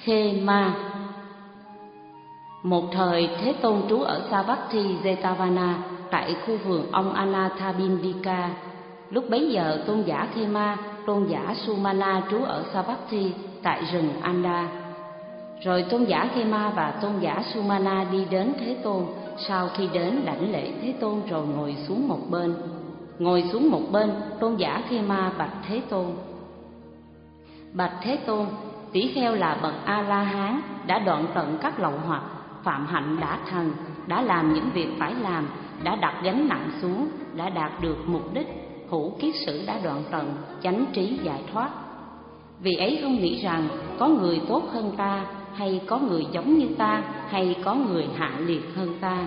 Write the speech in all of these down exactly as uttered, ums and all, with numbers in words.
Khema. Một thời Thế Tôn trú ở Savatthi Jetavana tại khu vườn ông Anathapindika. Lúc bấy giờ tôn giả Khema, tôn giả Sumana trú ở Savatthi tại rừng Anda. Rồi tôn giả Khema và tôn giả Sumana đi đến Thế Tôn. Sau khi đến đảnh lễ Thế Tôn rồi ngồi xuống một bên. Ngồi xuống một bên, tôn giả Khema bạch Thế Tôn: Bạch Thế Tôn, tỷ kheo là bậc A La Hán, đã đoạn tận các lậu hoặc, phạm hạnh đã thành, đã làm những việc phải làm, đã đặt gánh nặng xuống, đã đạt được mục đích, hữu kiết sử đã đoạn tận, chánh trí giải thoát. Vì ấy không nghĩ rằng có người tốt hơn ta, hay có người giống như ta, hay có người hạ liệt hơn ta.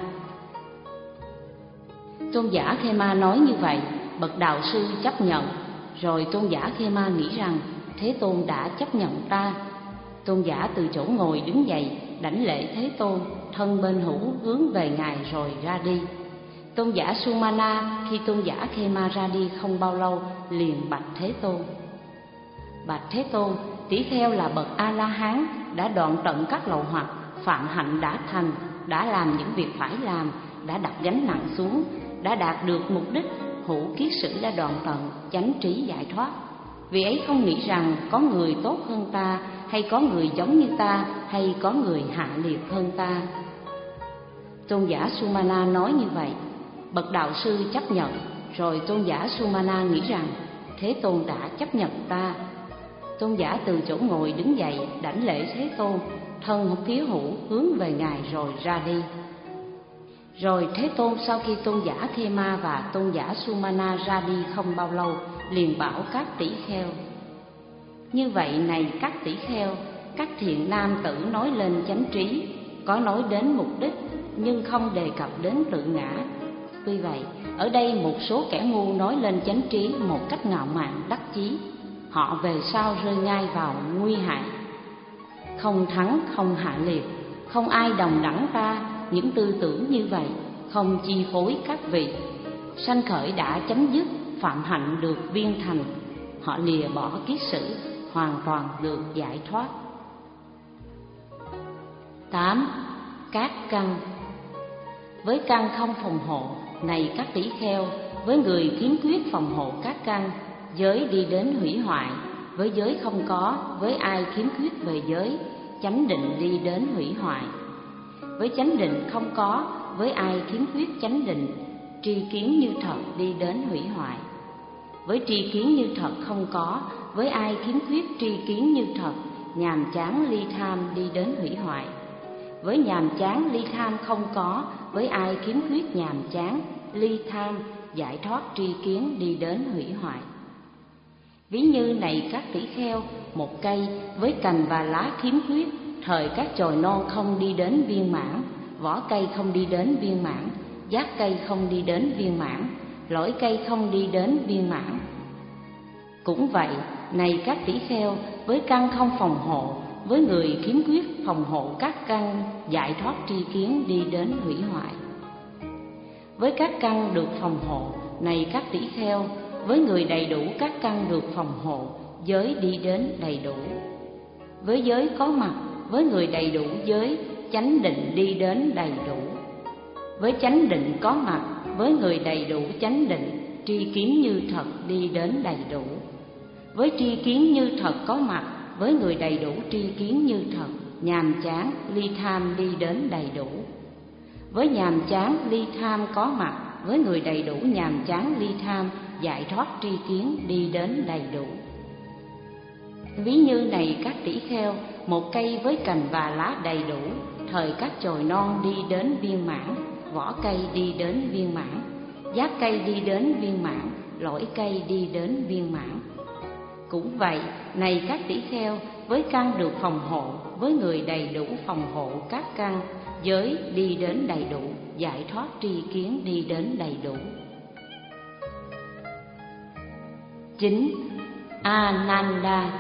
Tôn giả Khema nói như vậy, bậc đạo sư chấp nhận. Rồi tôn giả Khema nghĩ rằng Thế Tôn đã chấp nhận ta. Tôn giả từ chỗ ngồi đứng dậy, đảnh lễ Thế Tôn, thân bên hữu hướng về Ngài rồi ra đi. Tôn giả Sumana khi tôn giả Khema ra đi không bao lâu liền bạch Thế Tôn: Bạch Thế Tôn, tỷ kheo là bậc A La Hán, đã đoạn tận các lậu hoặc, phạm hạnh đã thành, đã làm những việc phải làm, đã đặt gánh nặng xuống, đã đạt được mục đích, hữu kiết sử đã đoạn tận, chánh trí giải thoát. Vì ấy không nghĩ rằng có người tốt hơn ta, hay có người giống như ta, hay có người hạ liệt hơn ta. Tôn giả Sumana nói như vậy, bậc đạo sư chấp nhận. Rồi tôn giả Sumana nghĩ rằng Thế Tôn đã chấp nhận ta. Tôn giả từ chỗ ngồi đứng dậy, đảnh lễ Thế Tôn, thân phía hữu hướng về Ngài rồi ra đi. Rồi Thế Tôn sau khi tôn giả Khema và tôn giả Sumana ra đi không bao lâu liền bảo các tỷ kheo: Như vậy này các tỷ kheo, các thiện nam tử nói lên chánh trí, có nói đến mục đích nhưng không đề cập đến tự ngã. Tuy vậy, ở đây một số kẻ ngu nói lên chánh trí một cách ngạo mạn đắc chí, họ về sau rơi ngay vào nguy hại. Không thắng không hạ liệt, không ai đồng đẳng ta, những tư tưởng như vậy không chi phối các vị. Sanh khởi đã chấm dứt, phạm hạnh được viên thành, họ lìa bỏ kiết sử, hoàn toàn được giải thoát. Tám. Các căn. Với căn không phòng hộ, này các tỷ kheo, với người khiếm khuyết phòng hộ các căn, giới đi đến hủy hoại. Với giới không có, với ai khiếm khuyết về giới, chánh định đi đến hủy hoại. Với chánh định không có, với ai khiếm khuyết chánh định, tri kiến như thật đi đến hủy hoại. Với tri kiến như thật không có, với ai khiếm khuyết tri kiến như thật, nhàm chán ly tham đi đến hủy hoại. Với nhàm chán ly tham không có, với ai khiếm khuyết nhàm chán ly tham, giải thoát tri kiến đi đến hủy hoại. Ví như này các tỷ kheo, một cây với cành và lá khiếm khuyết, thời các chồi non không đi đến viên mãn, vỏ cây không đi đến viên mãn, giác cây không đi đến viên mãn, lõi cây không đi đến viên mãn. Cũng vậy, này các tỷ kheo, với căn không phòng hộ, với người khiếm khuyết phòng hộ các căn, giải thoát tri kiến đi đến hủy hoại. Với các căn được phòng hộ, này các tỷ kheo, với người đầy đủ các căn được phòng hộ, giới đi đến đầy đủ. Với giới có mặt, với người đầy đủ giới, chánh định đi đến đầy đủ. Với chánh định có mặt, với người đầy đủ chánh định, tri kiến như thật đi đến đầy đủ. Với tri kiến như thật có mặt, với người đầy đủ tri kiến như thật, nhàm chán ly tham đi đến đầy đủ. Với nhàm chán ly tham có mặt, với người đầy đủ nhàm chán ly tham, giải thoát tri kiến đi đến đầy đủ. Ví như này các tỷ kheo, một cây với cành và lá đầy đủ, thời các chồi non đi đến viên mãn, vỏ cây đi đến viên mãn, giác cây đi đến viên mãn, lõi cây đi đến viên mãn. Cũng vậy, này các tỷ kheo, với căn được phòng hộ, với người đầy đủ phòng hộ các căn, giới đi đến đầy đủ, giải thoát tri kiến đi đến đầy đủ. Chín. Ananda.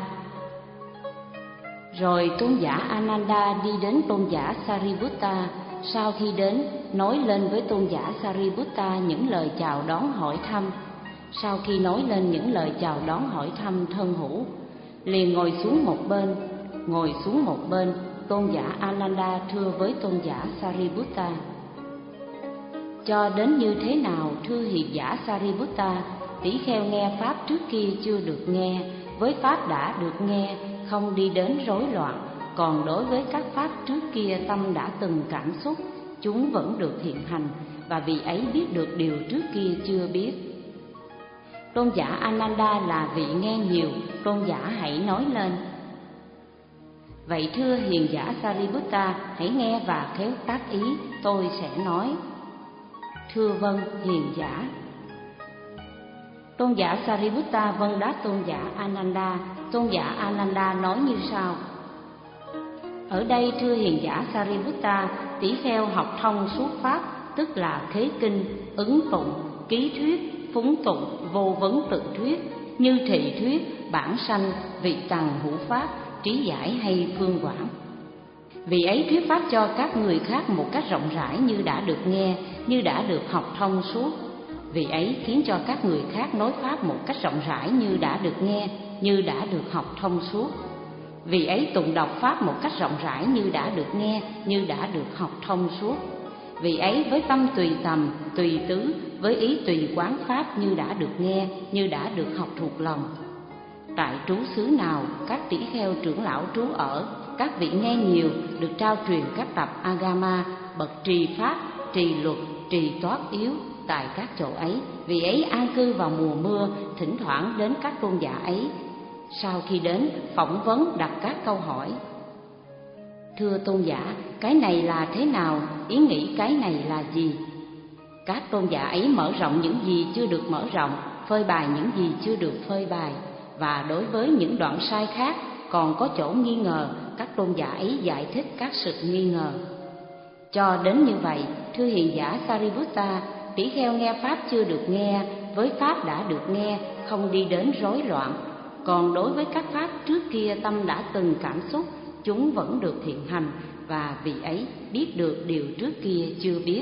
Rồi tôn giả Ananda đi đến tôn giả Sariputta. Sau khi đến, nói lên với tôn giả Sariputta những lời chào đón hỏi thăm. Sau khi nói lên những lời chào đón hỏi thăm thân hữu, liền ngồi xuống một bên. ngồi xuống một bên. Tôn giả Ananda thưa với tôn giả Sariputta: cho đến như thế nào thưa hiền giả Sariputta? Tỷ kheo nghe pháp trước kia chưa được nghe, với pháp đã được nghe không đi đến rối loạn, còn đối với các pháp trước kia tâm đã từng cảm xúc, chúng vẫn được hiện hành, và vị ấy biết được điều trước kia chưa biết. Tôn giả Ananda là vị nghe nhiều. Tôn giả hãy nói lên: vậy thưa hiền giả Sariputta, hãy nghe và khéo tác ý, tôi sẽ nói. Thưa vâng hiền giả. Tôn giả Sariputta vâng đáp tôn giả Ananda. Tôn giả Ananda nói như sau: ở đây thưa hiền giả Sariputta, tỷ kheo học thông suốt pháp, tức là khế kinh, ứng tụng, ký thuyết, phúng tụng, vô vấn tự thuyết, như thị thuyết, bản sanh, vị tằng hữu pháp, trí giải hay phương quảng. Vị ấy thuyết pháp cho các người khác một cách rộng rãi như đã được nghe, như đã được học thông suốt. Vị ấy khiến cho các người khác nói pháp một cách rộng rãi như đã được nghe, như đã được học thông suốt. Vị ấy tụng đọc pháp một cách rộng rãi như đã được nghe, như đã được học thông suốt. Vị ấy với tâm tùy tầm, tùy tứ, với ý tùy quán pháp như đã được nghe, như đã được học thuộc lòng. Tại trú xứ nào các tỷ kheo trưởng lão trú ở, các vị nghe nhiều được trao truyền các tập Agama, bậc trì pháp, trì luật, trì toát yếu. Tại các chỗ ấy, vị ấy an cư vào mùa mưa, thỉnh thoảng đến các tôn giả ấy. Sau khi đến, phỏng vấn đặt các câu hỏi: thưa tôn giả, cái này là thế nào? Ý nghĩ cái này là gì? Các tôn giả ấy mở rộng những gì chưa được mở rộng, phơi bày những gì chưa được phơi bày, và đối với những đoạn sai khác còn có chỗ nghi ngờ, các tôn giả ấy giải thích các sự nghi ngờ. Cho đến như vậy, thưa hiền giả Sariputta, tỷ kheo nghe pháp chưa được nghe, với pháp đã được nghe không đi đến rối loạn, còn đối với các pháp trước kia tâm đã từng cảm xúc, chúng vẫn được hiện hành, và vị ấy biết được điều trước kia chưa biết.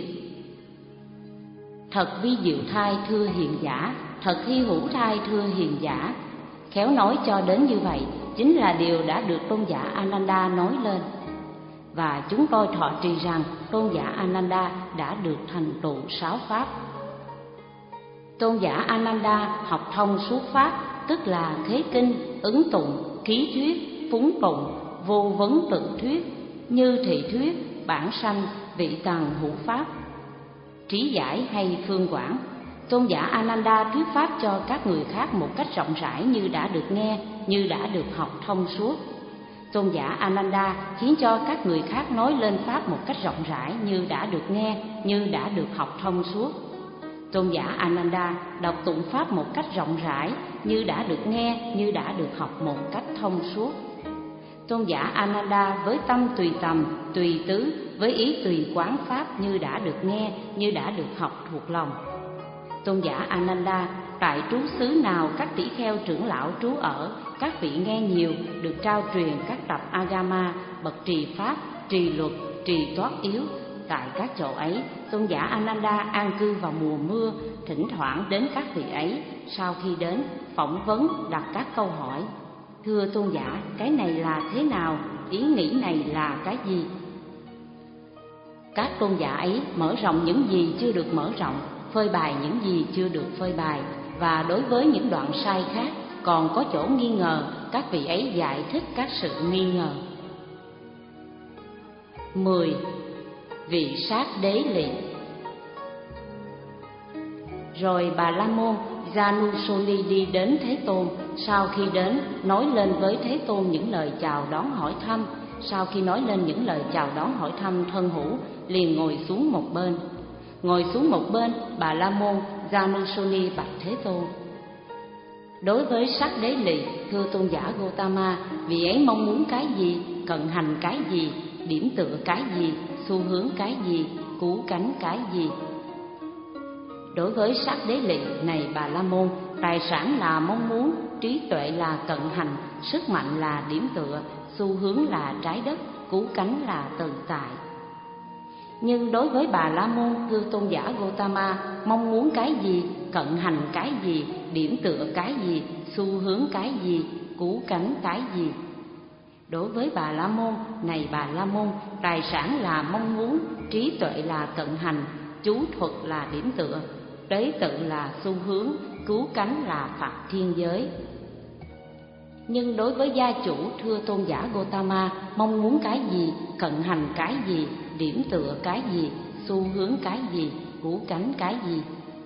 Thật vi diệu thai thưa hiền giả, thật hy hữu thai thưa hiền giả. Khéo nói cho đến như vậy chính là điều đã được tôn giả Ananda nói lên, và chúng tôi thọ trì rằng tôn giả Ananda đã được thành tựu sáu pháp. Tôn giả Ananda học thông suốt pháp, tức là khế kinh, ứng tụng, ký thuyết, phúng tụng, vô vấn tự thuyết, như thị thuyết, bản sanh, vị tằng hữu pháp, trí giải hay phương quảng. Tôn giả Ananda thuyết pháp cho các người khác một cách rộng rãi như đã được nghe, như đã được học thông suốt. Tôn giả Ananda khiến cho các người khác nói lên pháp một cách rộng rãi như đã được nghe, như đã được học thông suốt. Tôn giả Ananda đọc tụng pháp một cách rộng rãi như đã được nghe, như đã được học một cách thông suốt. Tôn giả Ananda với tâm tùy tầm, tùy tứ, với ý tùy quán pháp như đã được nghe, như đã được học thuộc lòng. Tôn giả Ananda tại trú xứ nào các tỷ kheo trưởng lão trú ở, các vị nghe nhiều được trao truyền các tập Agama, bậc trì pháp, trì luật, trì toát yếu. Tại các chỗ ấy, tôn giả Ananda an cư vào mùa mưa, thỉnh thoảng đến các vị ấy. Sau khi đến, phỏng vấn đặt các câu hỏi: thưa tôn giả, cái này là thế nào? Ý nghĩ này là cái gì? Các tôn giả ấy mở rộng những gì chưa được mở rộng, phơi bày những gì chưa được phơi bày, và đối với những đoạn sai khác còn có chỗ nghi ngờ, các vị ấy giải thích các sự nghi ngờ. Mười. Vị sát đế lị. Rồi Bà La Môn Janusoni đi đến Thế Tôn. Sau khi đến, nói lên với Thế Tôn những lời chào đón hỏi thăm. Sau khi nói lên những lời chào đón hỏi thăm thân hữu, liền ngồi xuống một bên. Ngồi xuống một bên, Bà La Môn Janusoni bạch Thế Tôn: đối với sắc đế lì, thưa tôn giả Gotama, vị ấy mong muốn cái gì, cận hành cái gì, điểm tựa cái gì, xu hướng cái gì, cứu cánh cái gì? Đối với sắc đế lị này Bà La Môn, tài sản là mong muốn, trí tuệ là cận hành, sức mạnh là điểm tựa, xu hướng là trái đất, cứu cánh là tự tại. Nhưng đối với Bà La Môn, thưa tôn giả Gotama, mong muốn cái gì, cận hành cái gì, điểm tựa cái gì, xu hướng cái gì, cứu cánh cái gì? Đối với Bà La Môn, này Bà La Môn, tài sản là mong muốn, trí tuệ là cận hành, chú thuật là điểm tựa, tế tự là xu hướng, cứu cánh là phạt thiên giới. Nhưng đối với gia chủ, thưa tôn giả Gotama, mong muốn cái gì, cận hành cái gì, điểm tựa cái gì, xu hướng cái gì, cứu cánh cái gì?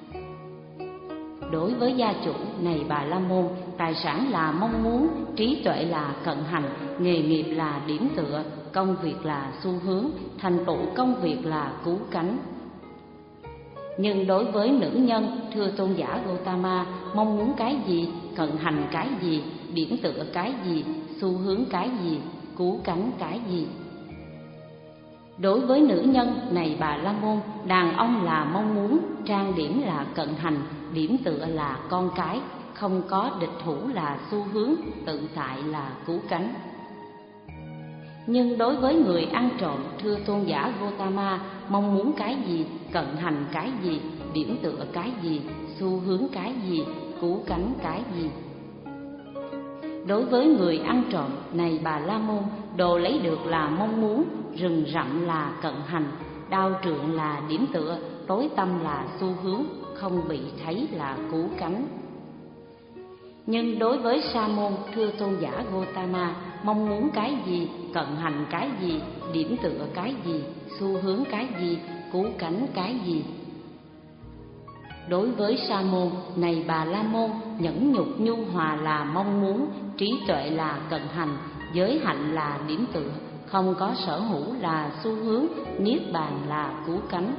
Đối với gia chủ, này Bà La Môn, tài sản là mong muốn, trí tuệ là cận hành, nghề nghiệp là điểm tựa, công việc là xu hướng, thành tựu công việc là cứu cánh. Nhưng đối với nữ nhân, thưa tôn giả Gotama, mong muốn cái gì, cận hành cái gì, điểm tựa cái gì, xu hướng cái gì, cứu cánh cái gì? Đối với nữ nhân, này Bà La Môn, đàn ông là mong muốn, trang điểm là cận hành, điểm tựa là con cái, không có địch thủ là xu hướng, tự tại là cứu cánh. Nhưng đối với người ăn trộm, thưa tôn giả Gotama, mong muốn cái gì, cận hành cái gì, điểm tựa cái gì, xu hướng cái gì, cứu cánh cái gì? Đối với người ăn trộm, này Bà La Môn, đồ lấy được là mong muốn, rừng rậm là cận hành, đao trượng là điểm tựa, tối tăm là xu hướng, không bị thấy là cứu cánh. Nhưng đối với sa môn, thưa tôn giả Gotama, mong muốn cái gì, cận hành cái gì, điểm tựa cái gì, xu hướng cái gì, cứu cánh cái gì? Đối với sa môn, này Bà La Môn, nhẫn nhục nhu hòa là mong muốn, trí tuệ là cận hành, giới hạnh là điểm tựa, không có sở hữu là xu hướng, niết bàn là cứu cánh.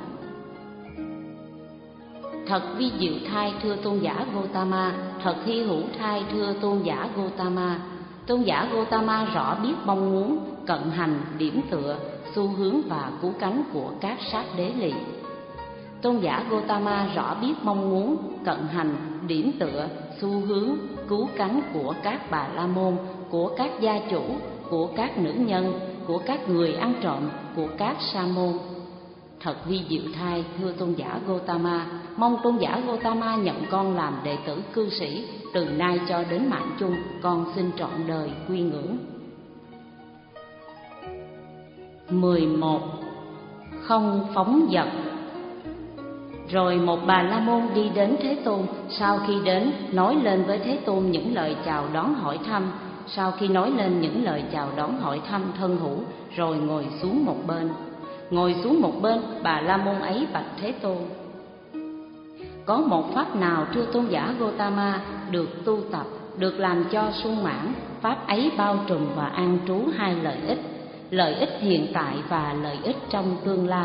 Thật vi diệu thai, thưa tôn giả Gotama, thật hy hữu thai, thưa tôn giả Gotama. Tôn giả Gotama rõ biết mong muốn, cận hành, điểm tựa, xu hướng và cứu cánh của các sát đế lì. Tôn giả Gotama rõ biết mong muốn, cận hành, điểm tựa, xu hướng, cứu cánh của các Bà La Môn, của các gia chủ, của các nữ nhân, của các người ăn trộm, của các sa môn. Thật vi diệu thai, thưa tôn giả Gotama, mong tôn giả Gotama nhận con làm đệ tử cư sĩ, từ nay cho đến mạng chung, con xin trọn đời quy ngưỡng. mười một. Không phóng dật. Rồi một Bà La Môn đi đến Thế Tôn, sau khi đến nói lên với Thế Tôn những lời chào đón hỏi thăm. Sau khi nói lên những lời chào đón hỏi thăm thân hữu, rồi ngồi xuống một bên. Ngồi xuống một bên, Bà La Môn ấy bạch Thế Tôn: có một pháp nào, thưa tôn giả Gotama, được tu tập, được làm cho sung mãn, pháp ấy bao trùm và an trú hai lợi ích, lợi ích hiện tại và lợi ích trong tương lai.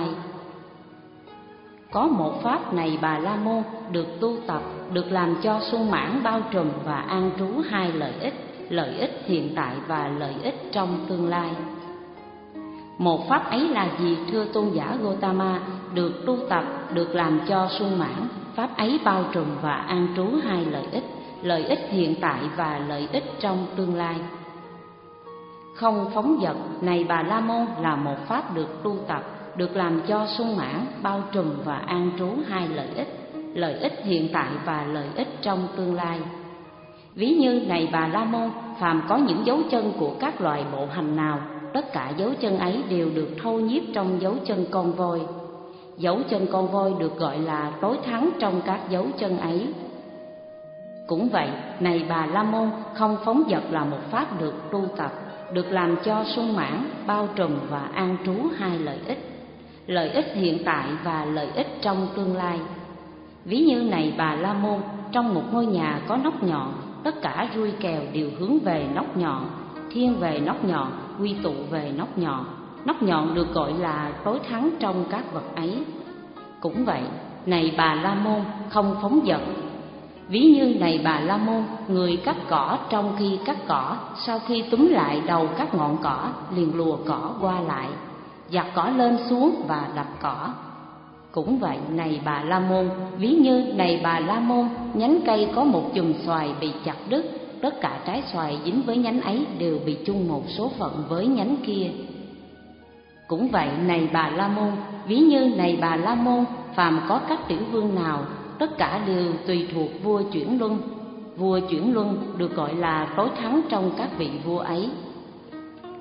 Có một pháp này Bà La Môn, được tu tập, được làm cho sung mãn, bao trùm và an trú hai lợi ích, lợi ích hiện tại và lợi ích trong tương lai. Một pháp ấy là gì, thưa tôn giả Gotama, được tu tập, được làm cho sung mãn, pháp ấy bao trùm và an trú hai lợi ích, lợi ích hiện tại và lợi ích trong tương lai. Không phóng dật, này Bà La Môn, là một pháp được tu tập, được làm cho sung mãn, bao trùm và an trú hai lợi ích, lợi ích hiện tại và lợi ích trong tương lai. Ví như, này Bà La Môn, phàm có những dấu chân của các loài bộ hành nào, tất cả dấu chân ấy đều được thâu nhiếp trong dấu chân con voi. Dấu chân con voi được gọi là tối thắng trong các dấu chân ấy. Cũng vậy, này Bà La Môn, không phóng dật là một pháp được tu tập, được làm cho sung mãn, bao trùm và an trú hai lợi ích, lợi ích hiện tại và lợi ích trong tương lai. Ví như, này Bà La Môn, trong một ngôi nhà có nóc nhọn, tất cả ruồi kèo đều hướng về nóc nhọn, thiên về nóc nhọn, quy tụ về nóc nhọn. Nóc nhọn được gọi là tối thắng trong các vật ấy. Cũng vậy, này Bà La Môn, không phóng dật. Ví như, này Bà La Môn, người cắt cỏ, trong khi cắt cỏ, sau khi túm lại đầu các ngọn cỏ, liền lùa cỏ qua lại, giặt cỏ lên xuống và đập cỏ. Cũng vậy, này Bà La Môn, ví như, này Bà La Môn, nhánh cây có một chùm xoài bị chặt đứt, tất cả trái xoài dính với nhánh ấy đều bị chung một số phận với nhánh kia. Cũng vậy, này Bà La Môn, ví như, này Bà La Môn, phàm có các tiểu vương nào, tất cả đều tùy thuộc vua chuyển luân. Vua chuyển luân được gọi là tối thắng trong các vị vua ấy.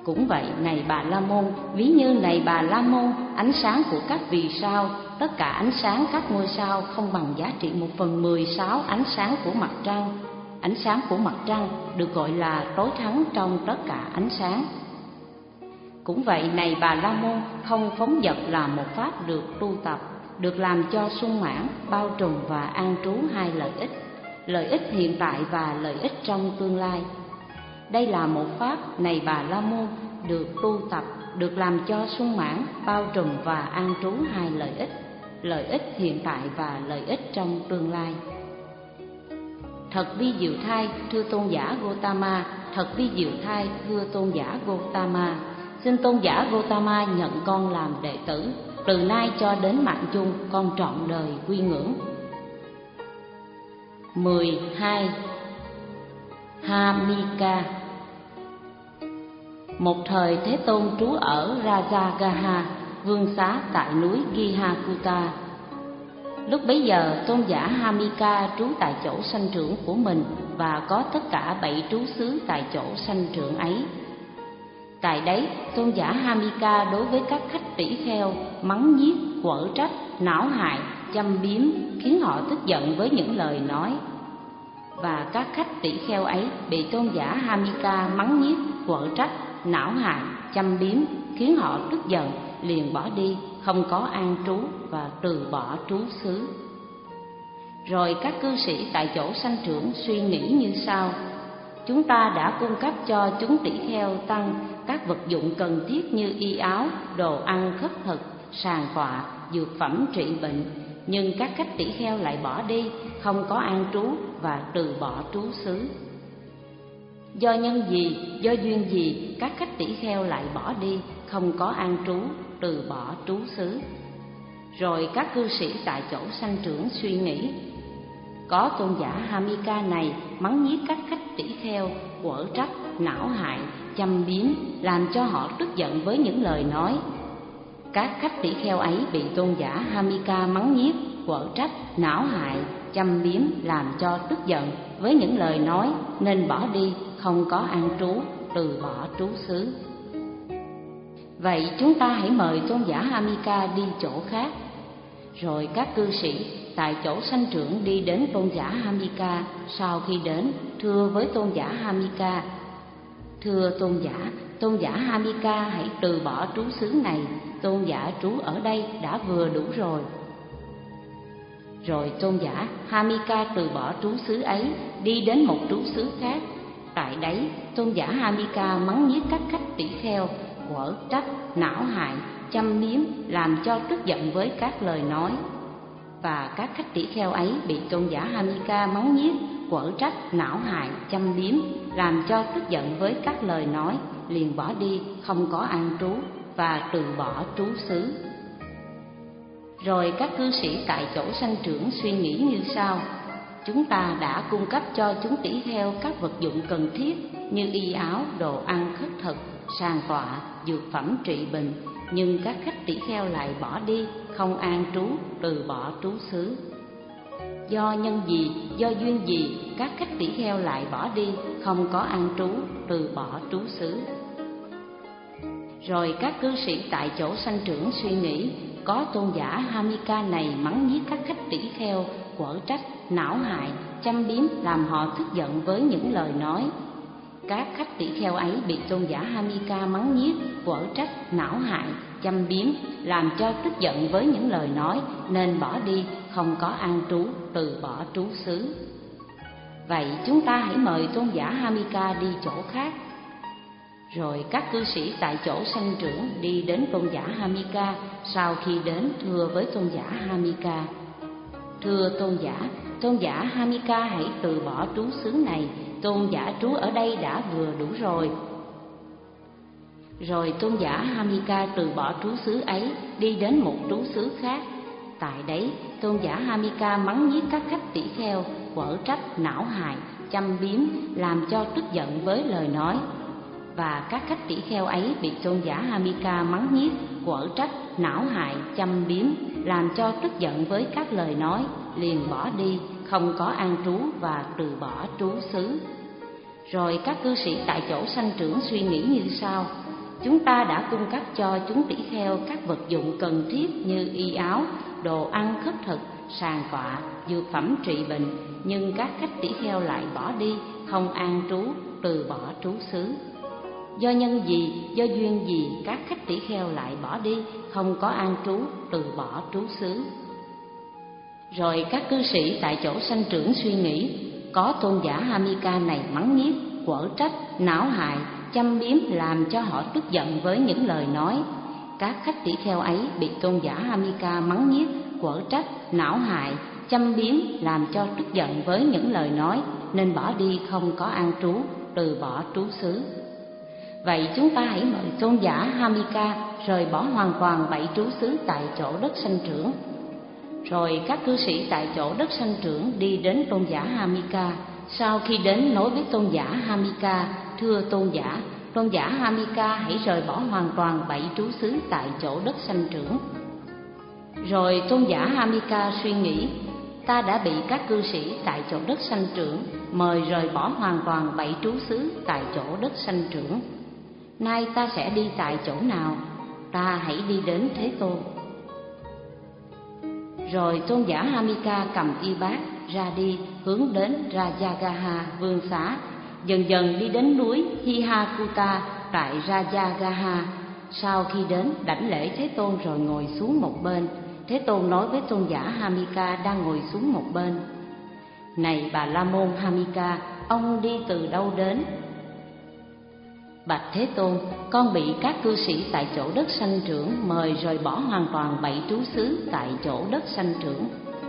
Cũng vậy, này Bà La Môn, ví như này Bà La Môn, ánh sáng của các vì sao, tất cả ánh sáng các ngôi sao không bằng giá trị một phần mười sáu ánh sáng của mặt trăng. Ánh sáng của mặt trăng được gọi là tối thắng trong tất cả ánh sáng. Cũng vậy, này Bà La Môn, không phóng dật là một pháp được tu tập, được làm cho sung mãn, bao trùm và an trú hai lợi ích, lợi ích hiện tại và lợi ích trong tương lai. Đây là một pháp, này Bà La Môn, được tu tập, được làm cho sung mãn, bao trùm và an trú hai lợi ích, lợi ích hiện tại và lợi ích trong tương lai. Thật vi diệu thai, thưa tôn giả Gotama, thật vi diệu thai, thưa tôn giả Gotama. Xin tôn giả Gotama nhận con làm đệ tử, từ nay cho đến mạng chung con trọn đời quy ngưỡng. mười hai. Hamika. Một thời Thế Tôn trú ở Rajagaha, vương xá tại núi Gihakuta. Lúc bấy giờ tôn giả Hamika trú tại chỗ sanh trưởng của mình và có tất cả bảy trú xứ tại chỗ sanh trưởng ấy. Tại đấy, tôn giả Hamika đối với các khách tỷ kheo mắng nhiếc, quở trách, não hại, châm biếm, khiến họ tức giận với những lời nói. Và các khách tỷ kheo ấy bị tôn giả Hamika mắng nhiếc, quở trách, não hại, châm biếm, khiến họ tức giận, liền bỏ đi, không có an trú và từ bỏ trú xứ. Rồi các cư sĩ tại chỗ sanh trưởng suy nghĩ như sau: chúng ta đã cung cấp cho chúng tỷ kheo tăng các vật dụng cần thiết như y áo, đồ ăn khất thực, sàn tọa, dược phẩm trị bệnh, nhưng các khách tỷ kheo lại bỏ đi, không có an trú và từ bỏ trú xứ. Do nhân gì, do duyên gì các khách tỷ kheo lại bỏ đi, không có an trú, từ bỏ trú xứ? Rồi các cư sĩ tại chỗ sanh trưởng suy nghĩ: có tôn giả Hamika này mắng nhiếc các khách tỷ kheo, quở trách, não hại, châm biếm, làm cho họ tức giận với những lời nói. Các khách tỷ kheo ấy bị tôn giả Hamika mắng nhiếc, quở trách, não hại, châm biếm, làm cho tức giận với những lời nói, nên bỏ đi, không có an trú, từ bỏ trú xứ. Vậy chúng ta hãy mời tôn giả Hamika đi chỗ khác. Rồi các cư sĩ tại chỗ sanh trưởng đi đến tôn giả Hamika. Sau khi đến, thưa với tôn giả Hamika: thưa tôn giả, tôn giả Hamika hãy từ bỏ trú xứ này, tôn giả trú ở đây đã vừa đủ rồi. Rồi tôn giả Hamika từ bỏ trú xứ ấy, đi đến một trú xứ khác. Tại đấy, tôn giả Hamika mắng nhiếc các khách tỷ kheo, quở trách, não hại, châm biếm, làm cho tức giận với các lời nói. Và các khách tỷ kheo ấy bị tôn giả Hamika mắng nhiếc, quở trách, não hại, châm biếm, làm cho tức giận với các lời nói, liền bỏ đi, không có an trú và từ bỏ trú xứ. Rồi các cư sĩ tại chỗ sanh trưởng suy nghĩ như sau: chúng ta đã cung cấp cho chúng tỷ kheo các vật dụng cần thiết như y áo, đồ ăn khất thực, sàn tọa, dược phẩm trị bệnh, nhưng các khách tỷ kheo lại bỏ đi, không an trú, từ bỏ trú xứ. Do nhân gì, do duyên gì các khách tỷ kheo lại bỏ đi, không có an trú, từ bỏ trú xứ? Rồi các cư sĩ tại chỗ sanh trưởng suy nghĩ: có tôn giả Hamika này mắng nhiếc các khách tỷ kheo, quở trách, não hại, châm biếm, làm họ tức giận với những lời nói. Các khách tỷ kheo ấy bị tôn giả Hamika mắng nhiếc, quở trách, não hại, châm biếm, làm cho tức giận với những lời nói, nên bỏ đi, không có an trú, từ bỏ trú xứ. Vậy chúng ta hãy mời tôn giả Hamika đi chỗ khác. Rồi các cư sĩ tại chỗ sanh trưởng đi đến tôn giả Hamika. Sau khi đến, thưa với tôn giả Hamika: thưa tôn giả, tôn giả Hamika hãy từ bỏ trú xứ này, tôn giả trú ở đây đã vừa đủ rồi. Rồi tôn giả Hamika từ bỏ trú xứ ấy, đi đến một trú xứ khác. Tại đấy, tôn giả Hamika mắng nhiếc các khách tỷ kheo, quở trách, não hại, châm biếm, làm cho tức giận với lời nói. Và các khách tỷ kheo ấy bị tôn giả Hamika mắng nhiếc, quở trách, não hại, châm biếm, làm cho tức giận với các lời nói, liền bỏ đi, không có an trú và từ bỏ trú xứ. Rồi các cư sĩ tại chỗ sanh trưởng suy nghĩ như sau: chúng ta đã cung cấp cho chúng tỷ kheo các vật dụng cần thiết như y áo, đồ ăn khất thực, sàn tọa, dược phẩm trị bệnh, nhưng các khách tỷ kheo lại bỏ đi, không an trú, từ bỏ trú xứ. Do nhân gì, do duyên gì các khách tỷ kheo lại bỏ đi, không có an trú, từ bỏ trú xứ? Rồi các cư sĩ tại chỗ sanh trưởng suy nghĩ, có tôn giả Hamika này mắng nhiếc, quở trách, não hại, châm biếm làm cho họ tức giận với những lời nói. Các khách tỷ kheo ấy bị tôn giả Hamika mắng nhiếc, quở trách, não hại, châm biếm làm cho tức giận với những lời nói, nên bỏ đi không có an trú, từ bỏ trú xứ. Vậy chúng ta hãy mời tôn giả Hamika rời bỏ hoàn toàn bảy trú xứ tại chỗ đất sanh trưởng. Rồi các cư sĩ tại chỗ đất sanh trưởng đi đến tôn giả Hamika. Sau khi đến nói với tôn giả Hamika, thưa tôn giả, tôn giả Hamika hãy rời bỏ hoàn toàn bảy trú xứ tại chỗ đất sanh trưởng. Rồi tôn giả Hamika suy nghĩ, ta đã bị các cư sĩ tại chỗ đất sanh trưởng mời rời bỏ hoàn toàn bảy trú xứ tại chỗ đất sanh trưởng. Nay ta sẽ đi tại chỗ nào? Ta hãy đi đến Thế Tôn. Rồi tôn giả Hamika cầm y bát ra đi, hướng đến Rajagaha vương xá, dần dần đi đến núi Hihakuta tại Rajagaha. Sau khi đến đảnh lễ Thế Tôn rồi ngồi xuống một bên. Thế Tôn nói với tôn giả Hamika đang ngồi xuống một bên, này Bà La Môn Hamika, ông đi từ đâu đến? Bạch Thế Tôn, con bị các cư sĩ tại chỗ đất sanh trưởng mời rời bỏ hoàn toàn bảy trú xứ tại chỗ đất sanh trưởng.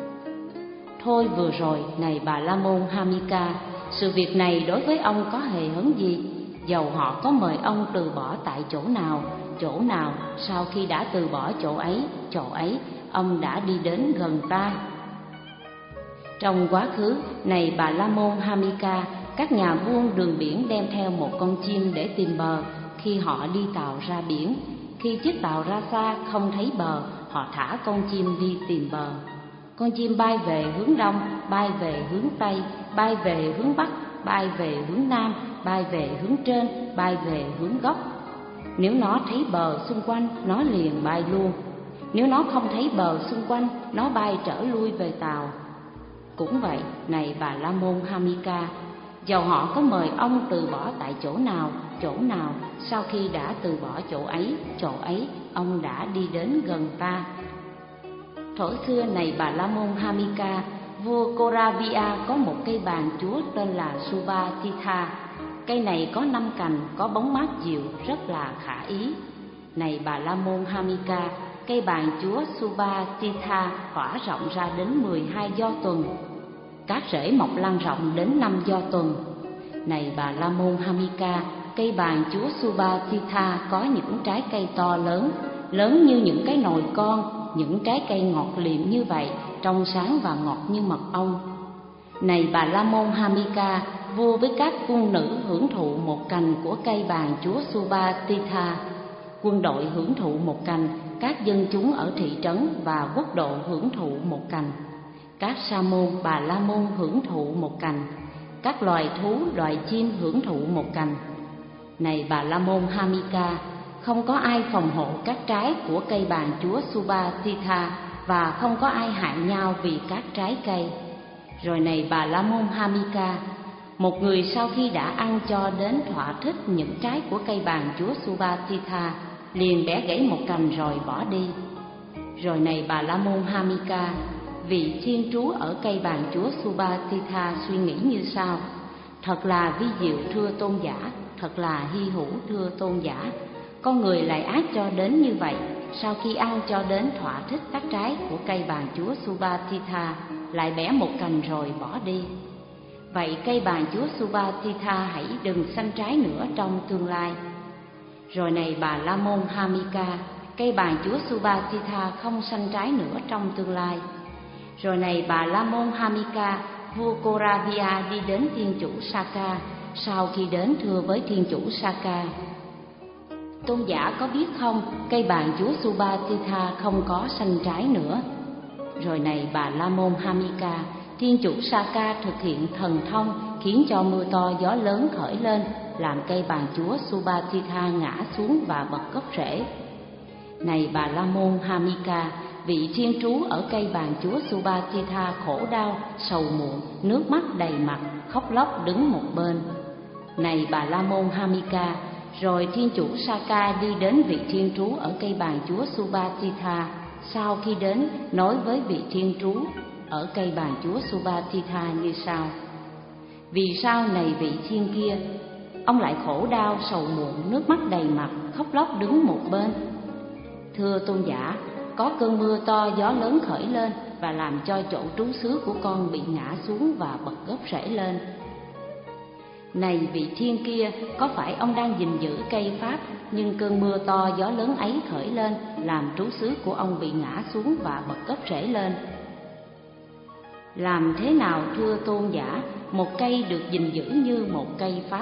Thôi vừa rồi, này Bà La Môn Hamika, sự việc này đối với ông có hề hấn gì? Dầu họ có mời ông từ bỏ tại chỗ nào, chỗ nào, sau khi đã từ bỏ chỗ ấy, chỗ ấy, ông đã đi đến gần ta. Trong quá khứ, này Bà La Môn Hamika, các nhà buôn đường biển đem theo một con chim để tìm bờ. Khi họ đi tàu ra biển, khi chiếc tàu ra xa không thấy bờ, họ thả con chim đi tìm bờ. Con chim bay về hướng đông, bay về hướng tây, bay về hướng bắc, bay về hướng nam, bay về hướng trên, bay về hướng góc. Nếu nó thấy bờ xung quanh, nó liền bay luôn. Nếu nó không thấy bờ xung quanh, nó bay trở lui về tàu. Cũng vậy, này Bà La Môn Hamika, dầu họ có mời ông từ bỏ tại chỗ nào, chỗ nào, sau khi đã từ bỏ chỗ ấy, chỗ ấy, ông đã đi đến gần ta. Thuở xưa, này Bà La Môn Hamika, vua Koravia có một cây bàn chúa tên là Subatitha. Cây này có năm cành, có bóng mát dịu, rất là khả ý. Này Bà La Môn Hamika, cây bàn chúa Subatitha tỏa rộng ra đến mười hai do tuần, các rễ mọc lan rộng đến năm do tuần. Này Bà La Môn Hamika, cây bàn chúa Subatitha có những trái cây to lớn, lớn như những cái nồi con, những trái cây ngọt liệm như vậy, trong sáng và ngọt như mật ong. Này Bà La Môn Hamika, vua với các cung nữ hưởng thụ một cành của cây bàn chúa Subatitha, quân đội hưởng thụ một cành, các dân chúng ở thị trấn và quốc độ hưởng thụ một cành, các sa môn Bà La Môn hưởng thụ một cành, các loài thú, loài chim hưởng thụ một cành. Này Bà La Môn Hamika, không có ai phòng hộ các trái của cây bàn chúa Subatitha và không có ai hại nhau vì các trái cây. Rồi này Bà La Môn Hamika, một người sau khi đã ăn cho đến thỏa thích những trái của cây bàn chúa Subatitha, liền bẻ gãy một cành rồi bỏ đi. Rồi này Bà La Môn Hamika, vị thiên trú ở cây bàn chúa Subatitha suy nghĩ như sau: thật là vi diệu thưa tôn giả, thật là hy hữu thưa tôn giả. Con người lại ác cho đến như vậy, sau khi ăn cho đến thỏa thích các trái của cây bàn chúa Subatitha, lại bẻ một cành rồi bỏ đi. Vậy cây bàn chúa Subatitha hãy đừng sanh trái nữa trong tương lai. Rồi này Bà La Môn Hamika, cây bàn chúa Subatitha không sanh trái nữa trong tương lai. Rồi này Bà La Môn Hamika, vua Koravia đi đến thiên chủ Saka. Sau khi đến thưa với thiên chủ Saka: tôn giả có biết không, cây bàn chúa Subatitha không có sanh trái nữa. Rồi này Bà La Môn Hamika, thiên chủ Saka thực hiện thần thông khiến cho mưa to gió lớn khởi lên. làm cây bàn chúa Subhadhitha ngã xuống và bật gốc rễ. Này Bà La Môn Hamika, vị thiên trú ở cây bàn chúa Subhadhitha khổ đau, sầu muộn, nước mắt đầy mặt, khóc lóc đứng một bên. Này Bà La Môn Hamika, rồi thiên chủ Saka đi đến vị thiên trú ở cây bàn chúa Subhadhitha. Sau khi đến, nói với vị thiên trú ở cây bàn chúa Subhadhitha như sau: vì sao này vị thiên kia, ông lại khổ đau, sầu muộn, nước mắt đầy mặt, khóc lóc đứng một bên? Thưa tôn giả, có cơn mưa to gió lớn khởi lên và làm cho chỗ trú xứ của con bị ngã xuống và bật gốc rễ lên. Này vị thiên kia, có phải ông đang gìn giữ cây pháp, nhưng cơn mưa to gió lớn ấy khởi lên làm trú xứ của ông bị ngã xuống và bật gốc rễ lên? Làm thế nào thưa tôn giả, một cây được gìn giữ như một cây pháp?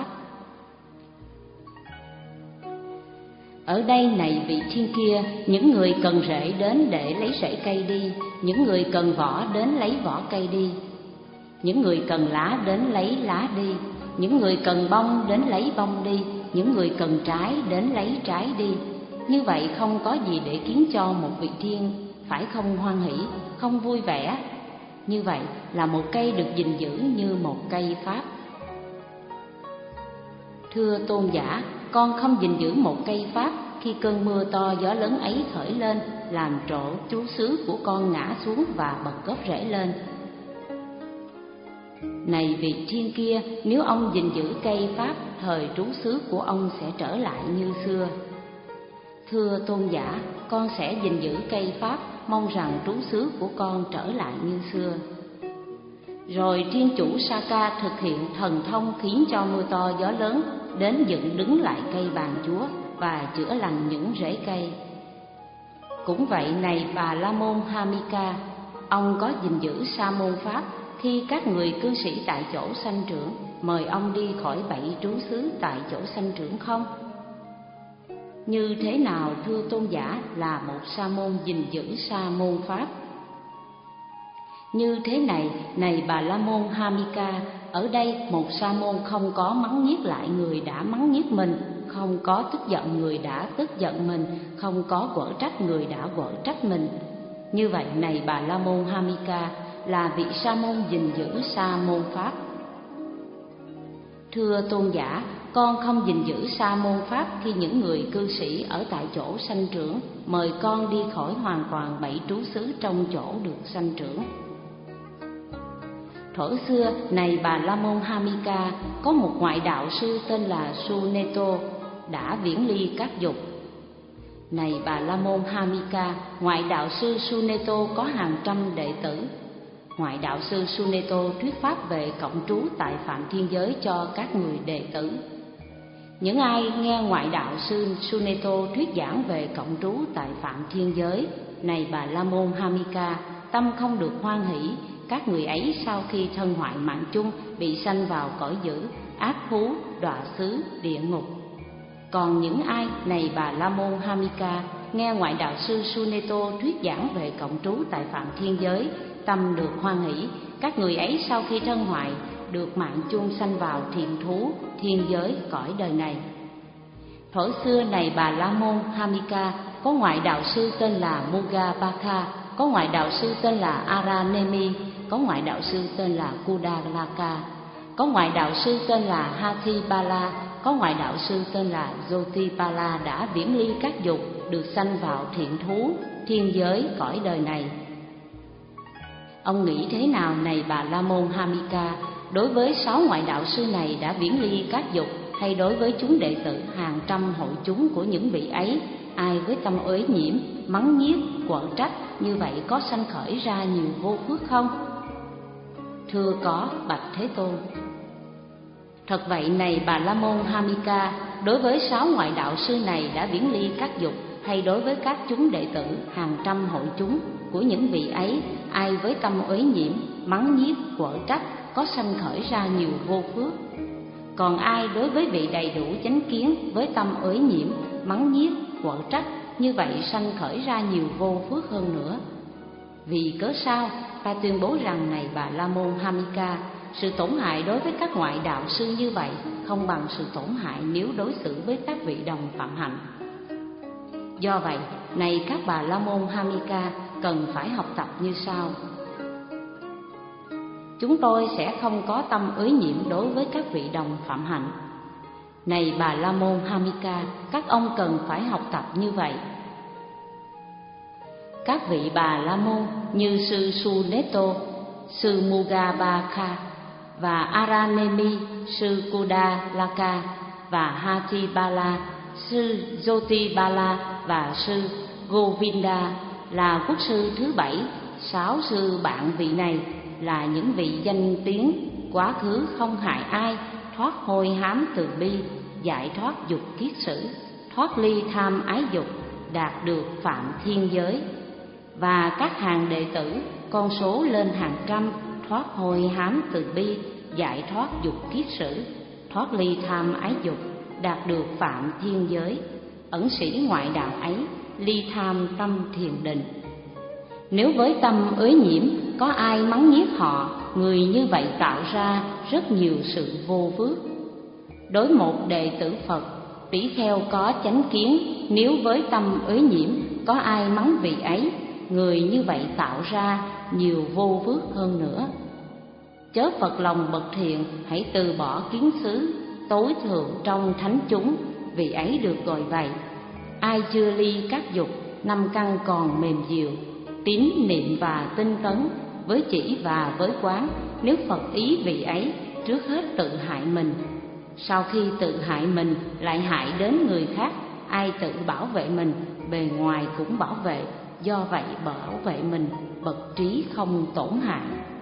Ở đây này vị thiên kia, những người cần rễ đến để lấy rễ cây đi, những người cần vỏ đến lấy vỏ cây đi, những người cần lá đến lấy lá đi, những người cần bông đến lấy bông đi, những người cần trái đến lấy trái đi. Như vậy không có gì để khiến cho một vị thiên phải không hoan hỷ, không vui vẻ. Như vậy là một cây được gìn giữ như một cây pháp. Thưa tôn giả, con không gìn giữ một cây pháp khi cơn mưa to gió lớn ấy khởi lên làm chỗ trú xứ của con ngã xuống và bật gốc rễ lên. Này vị thiên kia, nếu ông gìn giữ cây pháp, thời trú xứ của ông sẽ trở lại như xưa. Thưa tôn giả, con sẽ gìn giữ cây pháp, mong rằng trú xứ của con trở lại như xưa. Rồi thiên chủ Saka thực hiện thần thông khiến cho mưa to gió lớn đến dựng đứng lại cây bàn chúa và chữa lành những rễ cây. Cũng vậy này Bà La Môn Hamika, ông có gìn giữ sa môn pháp khi các người cư sĩ tại chỗ sanh trưởng mời ông đi khỏi bảy trú xứ tại chỗ sanh trưởng không? Như thế nào thưa tôn giả là một sa môn gìn giữ sa môn pháp? Như thế này, này Bà La Môn Hamika, ở đây một sa môn không có mắng nhiếc lại người đã mắng nhiếc mình, không có tức giận người đã tức giận mình, không có quở trách người đã quở trách mình. Như vậy này Bà La Môn Hamika, là vị sa môn gìn giữ sa môn pháp. Thưa tôn giả, con không gìn giữ sa môn pháp khi những người cư sĩ ở tại chỗ sanh trưởng mời con đi khỏi hoàn toàn bảy trú xứ trong chỗ được sanh trưởng. Thuở xưa, này Bà La Môn Hamika, có một ngoại đạo sư tên là Suneto đã viễn ly các dục. Này Bà La Môn Hamika, ngoại đạo sư Suneto có hàng trăm đệ tử. Ngoại đạo sư Suneto thuyết pháp về cộng trú tại Phạm Thiên Giới cho các người đệ tử. Những ai nghe ngoại đạo sư Suneto thuyết giảng về cộng trú tại Phạm Thiên Giới, này Bà La Môn Hamika, tâm không được hoan hỷ. Các người ấy sau khi thân hoại mạng chung bị sanh vào cõi dữ, ác thú, đọa xứ, địa ngục. Còn những ai, này Bà La Môn Hamika, nghe ngoại đạo sư Suneto thuyết giảng về cộng trú tại Phạm Thiên Giới, tâm được hoan hỷ. Các người ấy sau khi thân hoại được mạng chung sanh vào thiện thú, thiên giới, cõi đời này. Thuở xưa, này Bà La Môn Hamika, có ngoại đạo sư tên là Mugabaka, có ngoại đạo sư tên là Aranemi, có ngoại đạo sư tên là Kudalaka, có ngoại đạo sư tên là Hathibala, có ngoại đạo sư tên là Jotipala đã viễn ly các dục, được sanh vào thiện thú, thiên giới, cõi đời này. Ông nghĩ thế nào, này Bà La Môn Hamika, đối với sáu ngoại đạo sư này đã viễn ly các dục, hay đối với chúng đệ tử hàng trăm hội chúng của những vị ấy, ai với tâm uế nhiễm, mắng nhiếc, quở trách, như vậy có sanh khởi ra nhiều vô phước không? Thưa có, bạch Thế Tôn. Thật vậy này Bà La Môn Hamika, đối với sáu ngoại đạo sư này đã viễn ly các dục, hay đối với các chúng đệ tử hàng trăm hội chúng của những vị ấy, ai với tâm uế nhiễm, mắng nhiếc, quở trách, có sanh khởi ra nhiều vô phước. Còn ai đối với vị đầy đủ chánh kiến với tâm uế nhiễm, mắng nhiếc, quở trách, như vậy sanh khởi ra nhiều vô phước hơn nữa. Vì cớ sao? Ta tuyên bố rằng, này Bà La Môn Hamika, sự tổn hại đối với các ngoại đạo sư như vậy không bằng sự tổn hại nếu đối xử với các vị đồng phạm hạnh. Do vậy, này các bà la môn Hamika cần phải học tập như sau. Chúng tôi sẽ không có tâm ới nhiễm đối với các vị đồng phạm hạnh. Này bà la môn Hamika, các ông cần phải học tập như vậy. Các vị bà la môn như sư Suneto, sư Mugabakha và Aranemi, sư Kudalaka và Hatibala, sư Jotibala và sư Govinda là quốc sư thứ bảy. Sáu sư bạn vị này là những vị danh tiếng quá khứ không hại ai, thoát hôi hám từ bi, giải thoát dục kiết sử, thoát ly tham ái dục, đạt được phạm thiên giới. Và các hàng đệ tử con số lên hàng trăm, thoát hôi hám từ bi, giải thoát dục kiết sử, thoát ly tham ái dục, đạt được phạm thiên giới. Ẩn sĩ ngoại đạo ấy ly tham tâm thiền định. Nếu với tâm ới nhiễm có ai mắng nhiếc họ, người như vậy tạo ra rất nhiều sự vô phước. Đối một đệ tử Phật, tỷ kheo có chánh kiến, nếu với tâm ới nhiễm có ai mắng vị ấy, người như vậy tạo ra nhiều vô phước hơn nữa. Chớ phật lòng bậc thiện, hãy từ bỏ kiến xứ tối thượng trong thánh chúng, vì ấy được gọi vậy. Ai chưa ly các dục, năm căn còn mềm dịu, tín niệm và tinh tấn, với chỉ và với quán, nếu Phật ý vị ấy, trước hết tự hại mình. Sau khi tự hại mình lại hại đến người khác, ai tự bảo vệ mình, bề ngoài cũng bảo vệ. Do vậy bảo vệ mình, bậc trí không tổn hại.